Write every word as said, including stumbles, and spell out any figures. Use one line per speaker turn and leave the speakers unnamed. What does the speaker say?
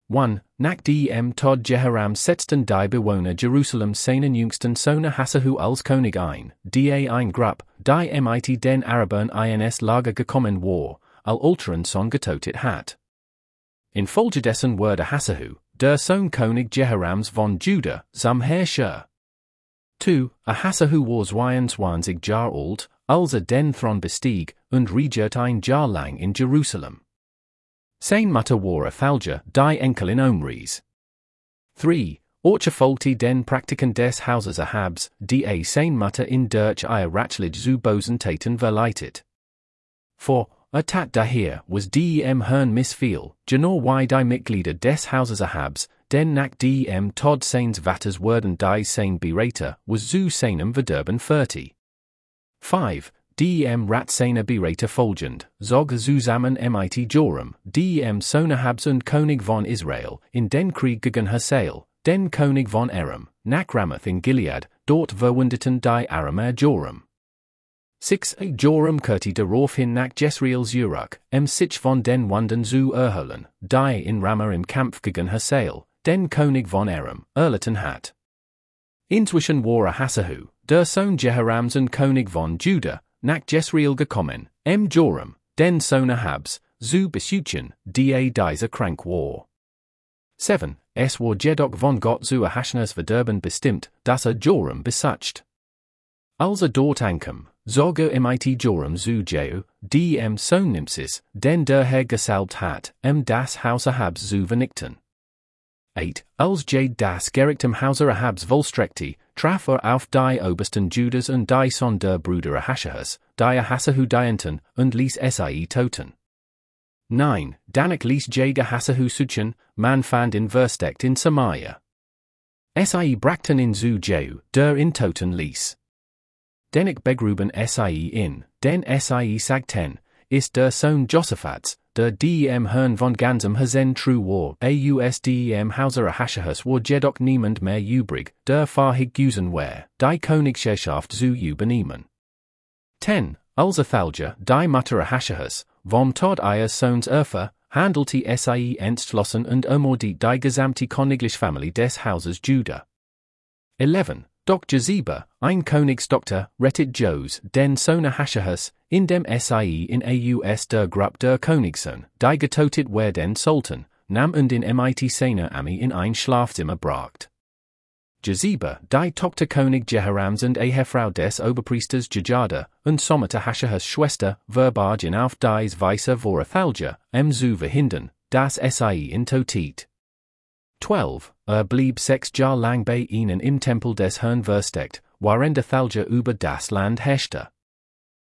one. Nach dem Tod Jehoram setzten die Bewohner Jerusalem seinen jüngsten Sohn Hassehu als König ein, da ein Grupp, die mit den Arabern ins Lager gekommen war, al Ulteren son getötet hat. Infolgedessen wurde Hassehu, der Sohn König Jehorams von Juda, zum Herrscher. zwei. A Hassehu war zweiundzwanzig Jahre alt, als er den Thron bestieg, und regiert ein Jahr lang in Jerusalem. Sein Mutter war Athalja, die Enkelin Omris. drei. Orche folgte den Praktiken des Hauses Ahabs, die a sein Mutter in durch ihr Ratschlich zu Bosen Taten verleitet. vier. Er tat daher, was dem Herrn missfiel, genau wie die Mitglieder des Hauses Ahabs, denn nach dem Tod seines Vaters wurden die sein Berater, was zu seinem Verderben vierzig. fünf. Dem Rat seiner Berater folgend, zog zusammen mit Joram, dem Sohn Ahabs und König von Israel, in den Krieg gegen Hazael, den König von Aram, nach Ramoth in Gilead, dort verwundeten die Aramäer Joram. sechs. Joram kehrte daraufhin nach Jezreels Uruk, em sich von den Wunden zu erholen, die in Ramah im Kampf gegen Hazael, den König von Aram, erlitten hat. Inzwischen war Hassehu, der Sohn Jehorams und König von Juda, nach Jezreel gekommen, em Joram, den Sohn Ahabs, zu besuchen, die dieser krank war. sieben. Es war jedoch von Gott zu Ahasuerus Verderben bestimmt, dass er Joram besucht. Als er dort ankam, zog er mit Joram zu Jehu, dem Sohn Nimsis, den der Herr gesalbt hat, em das Haus Ahabs zu vernichten. acht. Als Jade das Gerichtem Hauser Ahabs vollstreckte, traf er auf die Obersten Judas und die Son der Brüder Ahasuerus, die Hassehu dienten, und ließ sie toten. neun. Danach ließ Jade Hassehu suchen, man fand ihn versteckt in Samaria. Sie brachten ihn zu Jehu, der ihn toten ließ. Dennoch begruben sie in, denn sie sagten, ist der Sohn Josaphats, der dem Herrn von ganzem Herzen true war, aus dem Hauser Ahasuerus war jedoch niemand mehr übrig, der fähig gewesen war, die Königsherrschaft zu übernehmen. zehn. Als Athalja, die Mutter Ahasuerus, vom Tod ihres Sohns erfuhr, handelte sie entschlossen und ermordete die gesamte königliche Familie des Hauses Juda. elf. Doch Jezebel, ein Königsdochter, rettet Jos, den Sohn Ahasuerus, indem sie in aus der Gruppe der Königssohn, die getötet werden sollten, nahm und in mit seiner Armee in ein Schlafzimmer bracht. Jezebel, die Tochter König Jehorams und Ehefrau des Oberpriesters Jejada, und somit Ahasuerus Schwester, verbargen auf dies Weise vor Athalja, em zu verhindern, dass sie ihn totet. zwölf. Er blieb sechs Jahre lang bei ihnen im Tempel des Herrn versteckt, während Athalja über das Land herrschte.